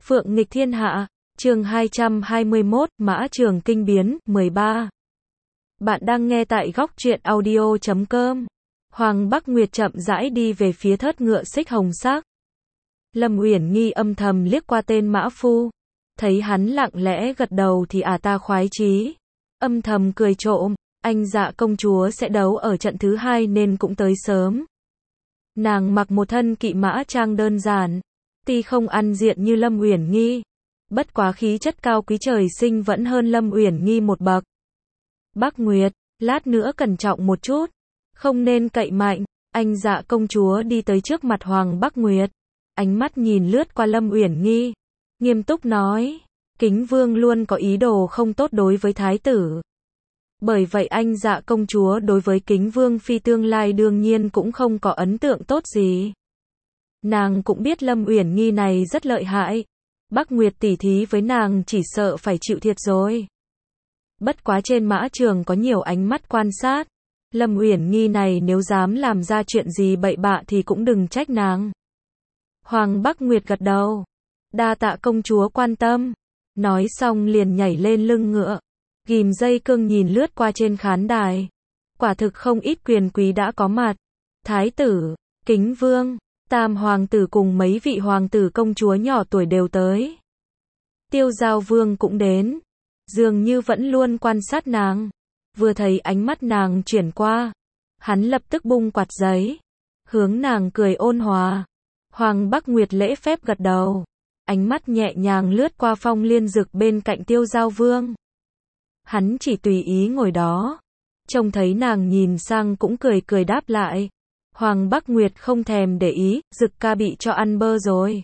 Phượng nghịch thiên hạ, chương 221, Mã Trường kinh biến, 13. Bạn đang nghe tại góc truyện audio.com. Hoàng Bắc Nguyệt chậm rãi đi về phía thớt ngựa xích hồng sắc. Lâm Uyển Nghi âm thầm liếc qua tên mã phu, thấy hắn lặng lẽ gật đầu thì ta khoái chí. Âm thầm cười trộm, anh Dạ công chúa sẽ đấu ở trận thứ 2 nên cũng tới sớm. Nàng mặc một thân kỵ mã trang đơn giản, tuy không ăn diện như Lâm Uyển Nghi, bất quá khí chất cao quý trời sinh vẫn hơn Lâm Uyển Nghi một bậc. Bắc Nguyệt, lát nữa cẩn trọng một chút, không nên cậy mạnh. Anh Dạ công chúa đi tới trước mặt Hoàng Bắc Nguyệt, ánh mắt nhìn lướt qua Lâm Uyển Nghi, nghiêm túc nói, Kính Vương luôn có ý đồ không tốt đối với thái tử. Bởi vậy anh Dạ công chúa đối với Kính Vương phi tương lai đương nhiên cũng không có ấn tượng tốt gì. Nàng cũng biết Lâm Uyển Nghi này rất lợi hại, Bắc Nguyệt tỉ thí với nàng chỉ sợ phải chịu thiệt rồi. Bất quá trên mã trường có nhiều ánh mắt quan sát, Lâm Uyển Nghi này nếu dám làm ra chuyện gì bậy bạ thì cũng đừng trách nàng. Hoàng Bắc Nguyệt gật đầu, đa tạ công chúa quan tâm, nói xong liền nhảy lên lưng ngựa, ghim dây cương nhìn lướt qua trên khán đài. Quả thực không ít quyền quý đã có mặt, thái tử, Kính Vương, tam hoàng tử cùng mấy vị hoàng tử công chúa nhỏ tuổi đều tới. Tiêu Giao Vương cũng đến, dường như vẫn luôn quan sát nàng, vừa thấy ánh mắt nàng chuyển qua, hắn lập tức bung quạt giấy, hướng nàng cười ôn hòa. Hoàng Bắc Nguyệt lễ phép gật đầu, ánh mắt nhẹ nhàng lướt qua Phong Liên Dực bên cạnh Tiêu Giao Vương. Hắn chỉ tùy ý ngồi đó, trông thấy nàng nhìn sang cũng cười cười đáp lại. Hoàng Bắc Nguyệt không thèm để ý, Dực ca bị cho ăn bơ rồi.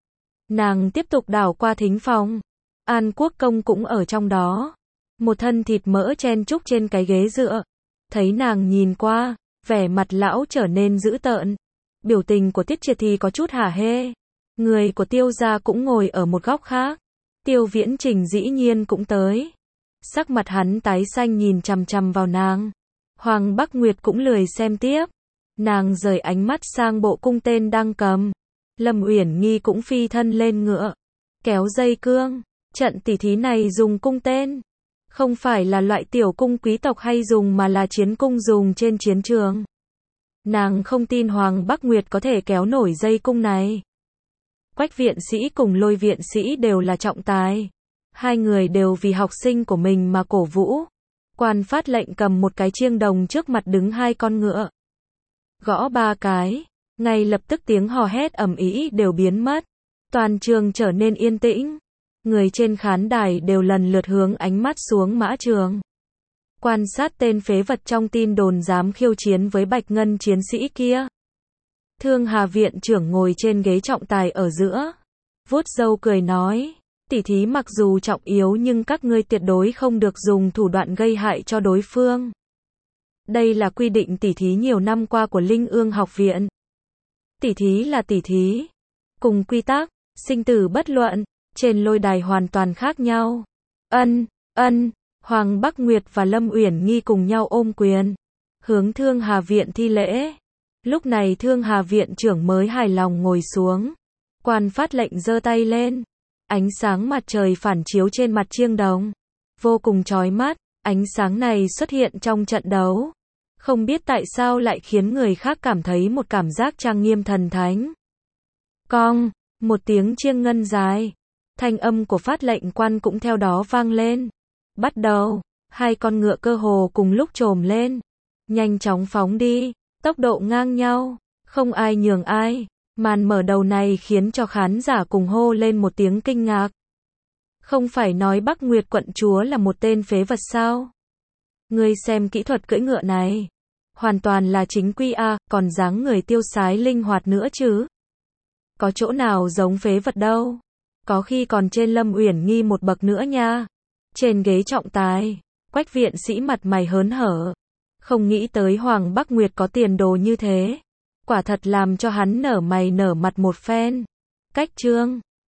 Nàng tiếp tục đảo qua thính phòng, An Quốc công cũng ở trong đó, một thân thịt mỡ chen chúc trên cái ghế dựa. Thấy nàng nhìn qua, vẻ mặt lão trở nên dữ tợn, biểu tình của Tiết Triệt thì có chút hả hê. Người của Tiêu gia cũng ngồi ở một góc khác, Tiêu Viễn Trình dĩ nhiên cũng tới. Sắc mặt hắn tái xanh nhìn chằm chằm vào nàng. Hoàng Bắc Nguyệt cũng lười xem tiếp, nàng rời ánh mắt sang bộ cung tên đang cầm. Lâm Uyển Nghi cũng phi thân lên ngựa, kéo dây cương. Trận tỉ thí này dùng cung tên, không phải là loại tiểu cung quý tộc hay dùng mà là chiến cung dùng trên chiến trường. Nàng không tin Hoàng Bắc Nguyệt có thể kéo nổi dây cung này. Quách viện sĩ cùng Lôi viện sĩ đều là trọng tài, hai người đều vì học sinh của mình mà cổ vũ. Quan phát lệnh cầm một cái chiêng đồng trước mặt đứng hai con ngựa, gõ ba cái, ngay lập tức tiếng hò hét ầm ĩ đều biến mất, toàn trường trở nên yên tĩnh. Người trên khán đài đều lần lượt hướng ánh mắt xuống mã trường, quan sát tên phế vật trong tin đồn dám khiêu chiến với Bạch Ngân chiến sĩ kia. Thương Hà viện trưởng ngồi trên ghế trọng tài ở giữa, vuốt râu cười nói, tỉ thí mặc dù trọng yếu nhưng các ngươi tuyệt đối không được dùng thủ đoạn gây hại cho đối phương. Đây là quy định tỉ thí nhiều năm qua của Linh Ương học viện. Tỉ thí là tỉ thí, cùng quy tắc, sinh tử bất luận, trên lôi đài hoàn toàn khác nhau. Ân, Hoàng Bắc Nguyệt và Lâm Uyển Nghi cùng nhau ôm quyền, hướng Thương Hà viện thi lễ. Lúc này Thương Hà viện trưởng mới hài lòng ngồi xuống. Quan phát lệnh giơ tay lên, ánh sáng mặt trời phản chiếu trên mặt chiêng đồng, vô cùng chói mắt. Ánh sáng này xuất hiện trong trận đấu, không biết tại sao lại khiến người khác cảm thấy một cảm giác trang nghiêm thần thánh. Cong, một tiếng chiêng ngân dài, thanh âm của phát lệnh quan cũng theo đó vang lên. Bắt đầu, hai con ngựa cơ hồ cùng lúc chồm lên, nhanh chóng phóng đi, tốc độ ngang nhau, không ai nhường ai. Màn mở đầu này khiến cho khán giả cùng hô lên một tiếng kinh ngạc. Không phải nói Bắc Nguyệt quận chúa là một tên phế vật sao? Ngươi xem kỹ thuật cưỡi ngựa này, hoàn toàn là chính quy a, còn dáng người tiêu sái linh hoạt nữa chứ. Có chỗ nào giống phế vật đâu. Có khi còn trên Lâm Uyển Nghi một bậc nữa nha. Trên ghế trọng tài, Quách viện sĩ mặt mày hớn hở, không nghĩ tới Hoàng Bắc Nguyệt có tiền đồ như thế. Quả thật làm cho hắn nở mày nở mặt một phen. Cách chương